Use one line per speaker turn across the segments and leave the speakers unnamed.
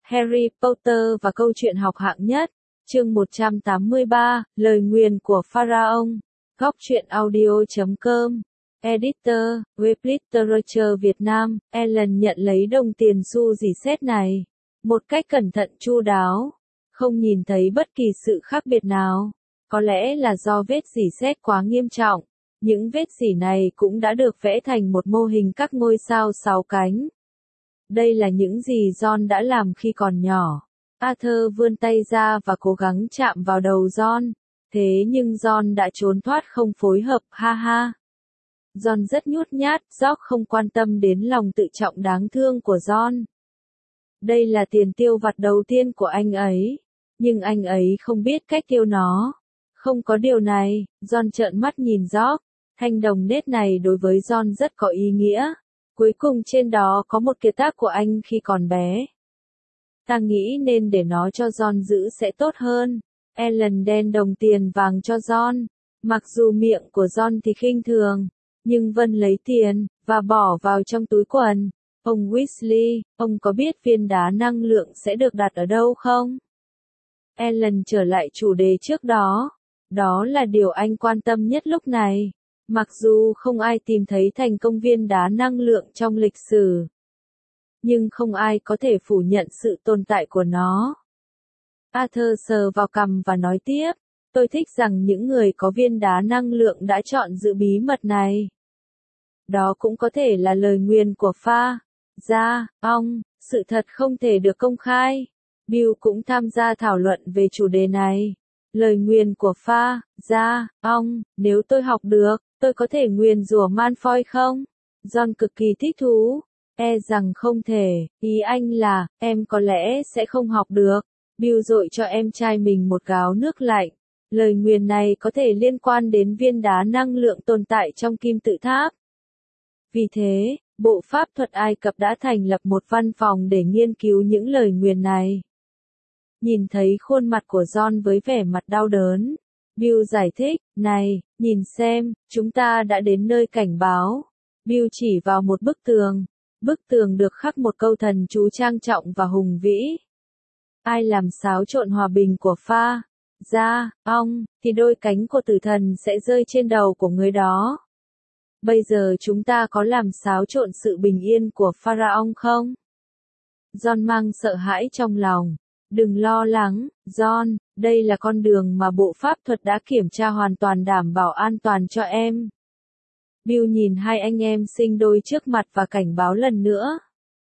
Harry Potter và câu chuyện học hạng nhất, chương 183, lời nguyền của Pharaoh. Góc truyện audio.com. Editor, Web Literature Việt Nam, Ellen nhận lấy đồng tiền xu dì xét này một cách cẩn thận chu đáo, không nhìn thấy bất kỳ sự khác biệt nào. Có lẽ là do vết rỉ sét quá nghiêm trọng. Những vết rỉ này cũng đã được vẽ thành một mô hình các ngôi sao 6 cánh. Đây là những gì John đã làm khi còn nhỏ. Arthur vươn tay ra và cố gắng chạm vào đầu John. Thế nhưng John đã trốn thoát không phối hợp, ha ha. John rất nhút nhát, George không quan tâm đến lòng tự trọng đáng thương của John. Đây là tiền tiêu vặt đầu tiên của anh ấy. Nhưng anh ấy không biết cách tiêu nó. Không có điều này, John trợn mắt nhìn George. Thanh đồng nết này đối với John rất có ý nghĩa. Cuối cùng trên đó có một kiệt tác của anh khi còn bé. Ta nghĩ nên để nó cho John giữ sẽ tốt hơn. Ellen đen đồng tiền vàng cho John. Mặc dù miệng của John thì khinh thường, nhưng Vân lấy tiền và bỏ vào trong túi quần. Ông Weasley, ông có biết viên đá năng lượng sẽ được đặt ở đâu không? Ellen trở lại chủ đề trước đó. Đó là điều anh quan tâm nhất lúc này. Mặc dù không ai tìm thấy thành công viên đá năng lượng trong lịch sử, nhưng không ai có thể phủ nhận sự tồn tại của nó. Arthur sờ vào cằm và nói tiếp, tôi thích rằng những người có viên đá năng lượng đã chọn giữ bí mật này. Đó cũng có thể là lời nguyền của Pharaoh, sự thật không thể được công khai. Bill cũng tham gia thảo luận về chủ đề này. Lời nguyền của Pharaoh, nếu tôi học được, tôi có thể nguyền rủa Malfoy không? John cực kỳ thích thú. E rằng không thể, ý anh là, em có lẽ sẽ không học được. Bill dội cho em trai mình một gáo nước lạnh. Lời nguyền này có thể liên quan đến viên đá năng lượng tồn tại trong kim tự tháp. Vì thế, Bộ Pháp thuật Ai Cập đã thành lập một văn phòng để nghiên cứu những lời nguyền này. Nhìn thấy khuôn mặt của John với vẻ mặt đau đớn, Bill giải thích, này, nhìn xem, chúng ta đã đến nơi cảnh báo. Bill chỉ vào một bức tường. Bức tường được khắc một câu thần chú trang trọng và hùng vĩ. Ai làm xáo trộn hòa bình của Pharaoh, thì đôi cánh của tử thần sẽ rơi trên đầu của người đó. Bây giờ chúng ta có làm xáo trộn sự bình yên của Pharaoh không? John mang sợ hãi trong lòng. Đừng lo lắng, John, đây là con đường mà Bộ Pháp thuật đã kiểm tra hoàn toàn đảm bảo an toàn cho em. Bill nhìn hai anh em sinh đôi trước mặt và cảnh báo lần nữa.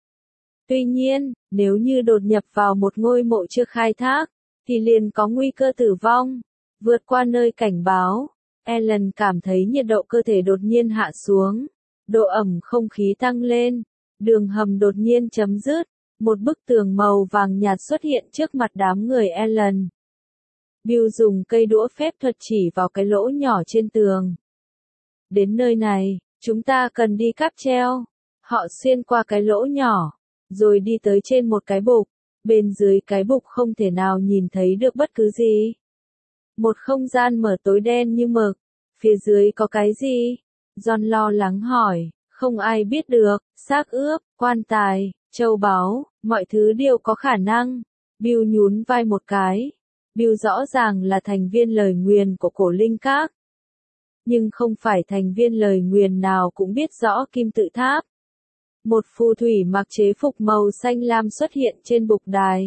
Tuy nhiên, nếu như đột nhập vào một ngôi mộ chưa khai thác, thì liền có nguy cơ tử vong. Vượt qua nơi cảnh báo, Ellen cảm thấy nhiệt độ cơ thể đột nhiên hạ xuống. Độ ẩm không khí tăng lên. Đường hầm đột nhiên chấm dứt. Một bức tường màu vàng nhạt xuất hiện trước mặt đám người Ellen. Bill dùng cây đũa phép thuật chỉ vào cái lỗ nhỏ trên tường. Đến nơi này, chúng ta cần đi cáp treo. Họ xuyên qua cái lỗ nhỏ, rồi đi tới trên một cái bục. Bên dưới cái bục không thể nào nhìn thấy được bất cứ gì. Một không gian mở tối đen như mực. Phía dưới có cái gì? John lo lắng hỏi. Không ai biết được. Xác ướp, quan tài, châu báu, mọi thứ đều có khả năng. Bill nhún vai một cái. Bill rõ ràng là thành viên lời nguyền của cổ linh các. Nhưng không phải thành viên lời nguyền nào cũng biết rõ kim tự tháp. Một phù thủy mặc chế phục màu xanh lam xuất hiện trên bục đài.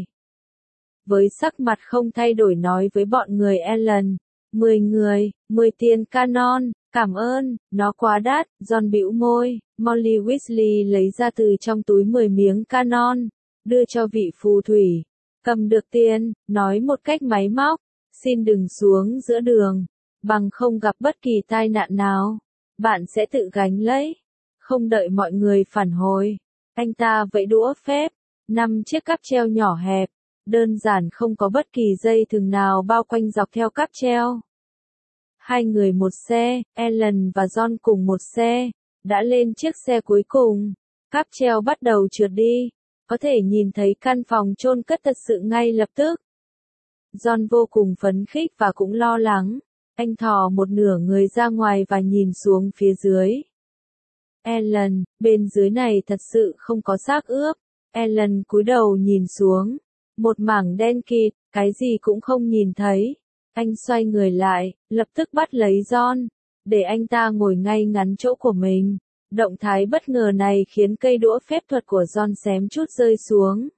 Với sắc mặt không thay đổi nói với bọn người Ellen, 10 người, 10 tiền canon, cảm ơn, nó quá đắt. John bĩu môi. Molly Weasley lấy ra từ trong túi 10 miếng canon, đưa cho vị phù thủy. Cầm được tiền, nói một cách máy móc, xin đừng xuống giữa đường, bằng không gặp bất kỳ tai nạn nào, bạn sẽ tự gánh lấy. Không đợi mọi người phản hồi, anh ta vẫy đũa phép, 5 chiếc cáp treo nhỏ hẹp, đơn giản không có bất kỳ dây thừng nào bao quanh dọc theo cáp treo. Hai người một xe, Ellen và John cùng một xe, đã lên chiếc xe cuối cùng. Cáp treo bắt đầu trượt đi, có thể nhìn thấy căn phòng chôn cất thật sự ngay lập tức. John vô cùng phấn khích và cũng lo lắng. Anh thò một nửa người ra ngoài và nhìn xuống phía dưới. Ellen, bên dưới này thật sự không có xác ướp. Ellen cúi đầu nhìn xuống, Một mảng đen kịt, cái gì cũng không nhìn thấy. Anh xoay người lại, lập tức bắt lấy John, để anh ta ngồi ngay ngắn chỗ của mình. Động thái bất ngờ này khiến cây đũa phép thuật của John xém chút rơi xuống.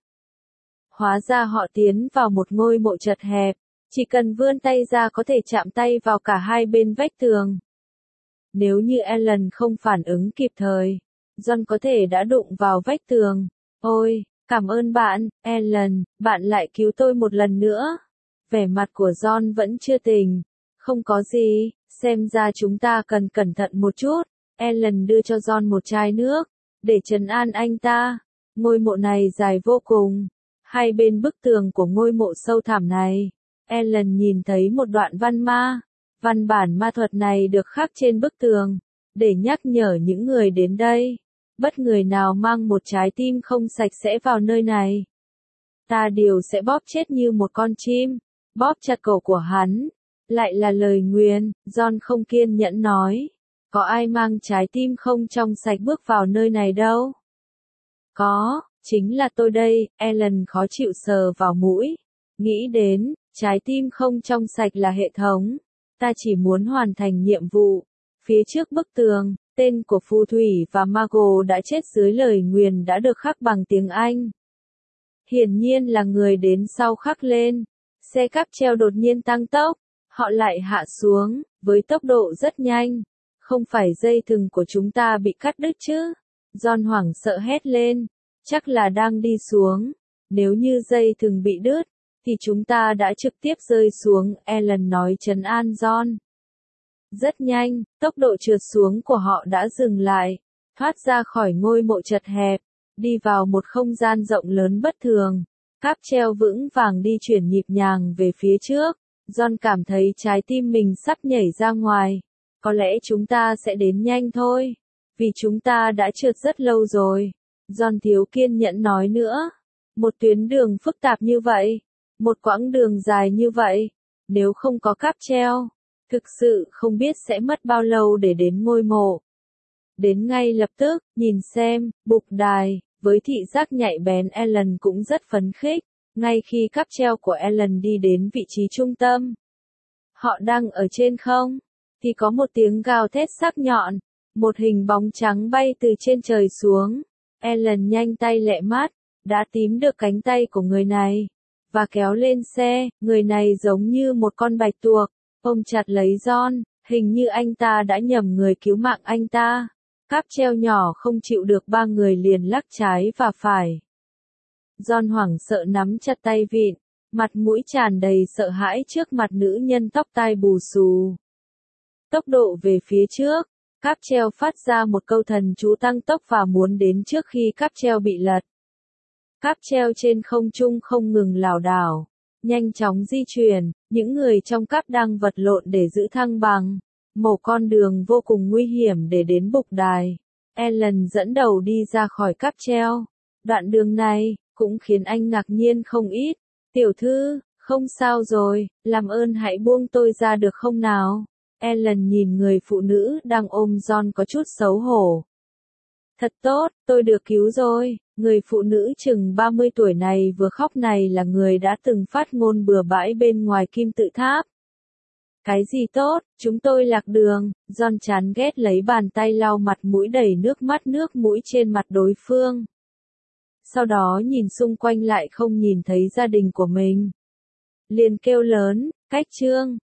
Hóa ra họ tiến vào một ngôi mộ chật hẹp, chỉ cần vươn tay ra có thể chạm tay vào cả hai bên vách tường. Nếu như Ellen không phản ứng kịp thời, John có thể đã đụng vào vách tường. Ôi, cảm ơn bạn, Ellen, bạn lại cứu tôi một lần nữa. Vẻ mặt của John vẫn chưa tỉnh. Không có gì, xem ra chúng ta cần cẩn thận một chút. Ellen đưa cho John một chai nước, để trấn an anh ta. Ngôi mộ này dài vô cùng. Hai bên bức tường của ngôi mộ sâu thẳm này, Ellen nhìn thấy một đoạn văn ma. Văn bản ma thuật này được khắc trên bức tường, để nhắc nhở những người đến đây. Bất người nào mang một trái tim không sạch sẽ vào nơi này, ta đều sẽ bóp chết như một con chim. Bóp chặt cổ của hắn. Lại là lời nguyền, John không kiên nhẫn nói. Có ai mang trái tim không trong sạch bước vào nơi này đâu? Có, chính là tôi đây, Ellen khó chịu sờ vào mũi. Nghĩ đến, trái tim không trong sạch là hệ thống. Ta chỉ muốn hoàn thành nhiệm vụ. Phía trước bức tường, tên của phù thủy và Mago đã chết dưới lời nguyền đã được khắc bằng tiếng Anh. Hiển nhiên là người đến sau khắc lên. Xe cáp treo đột nhiên tăng tốc. Họ lại hạ xuống, với tốc độ rất nhanh. Không phải dây thừng của chúng ta bị cắt đứt chứ? John hoảng sợ hét lên. Chắc là đang đi xuống. Nếu như dây thừng bị đứt, thì chúng ta đã trực tiếp rơi xuống, Ellen nói trấn an John. Rất nhanh, tốc độ trượt xuống của họ đã dừng lại. Thoát ra khỏi ngôi mộ chật hẹp, đi vào một không gian rộng lớn bất thường. Cáp treo vững vàng đi chuyển nhịp nhàng về phía trước. John cảm thấy trái tim mình sắp nhảy ra ngoài. Có lẽ chúng ta sẽ đến nhanh thôi. Vì chúng ta đã trượt rất lâu rồi. John thiếu kiên nhẫn nói nữa. Một tuyến đường phức tạp như vậy. Một quãng đường dài như vậy. Nếu không có cáp treo, thực sự không biết sẽ mất bao lâu để đến ngôi mộ. Đến ngay lập tức, nhìn xem, bục đài. Với thị giác nhạy bén Ellen cũng rất phấn khích. Ngay khi cáp treo của Ellen đi đến vị trí trung tâm, họ đang ở trên không, thì có một tiếng gào thét sắc nhọn, một hình bóng trắng bay từ trên trời xuống. Ellen nhanh tay lẹ mắt, đã tím được cánh tay của người này, và kéo lên xe. Người này giống như một con bạch tuộc, ôm chặt lấy John, hình như anh ta đã nhầm người cứu mạng anh ta. Cáp treo nhỏ không chịu được ba người liền lắc trái và phải. John hoảng sợ nắm chặt tay vịn, mặt mũi tràn đầy sợ hãi trước mặt nữ nhân tóc tai bù xù. Tốc độ về phía trước, cáp treo phát ra một câu thần chú tăng tốc và muốn đến trước khi cáp treo bị lật. Cáp treo trên không trung không ngừng lảo đảo, nhanh chóng di chuyển, những người trong cáp đang vật lộn để giữ thăng bằng. Một con đường vô cùng nguy hiểm để đến bục đài. Ellen dẫn đầu đi ra khỏi cáp treo. Đoạn đường này cũng khiến anh ngạc nhiên không ít. Tiểu thư, không sao rồi, làm ơn hãy buông tôi ra được không nào? Ellen nhìn người phụ nữ đang ôm John có chút xấu hổ. Thật tốt, tôi được cứu rồi. Người phụ nữ chừng 30 tuổi này vừa khóc này là người đã từng phát ngôn bừa bãi bên ngoài kim tự tháp. Cái gì tốt, chúng tôi lạc đường. John chán ghét lấy bàn tay lau mặt mũi đầy nước mũi trên mặt đối phương. Sau đó nhìn xung quanh lại không nhìn thấy gia đình của mình. Liền kêu lớn, cách chương.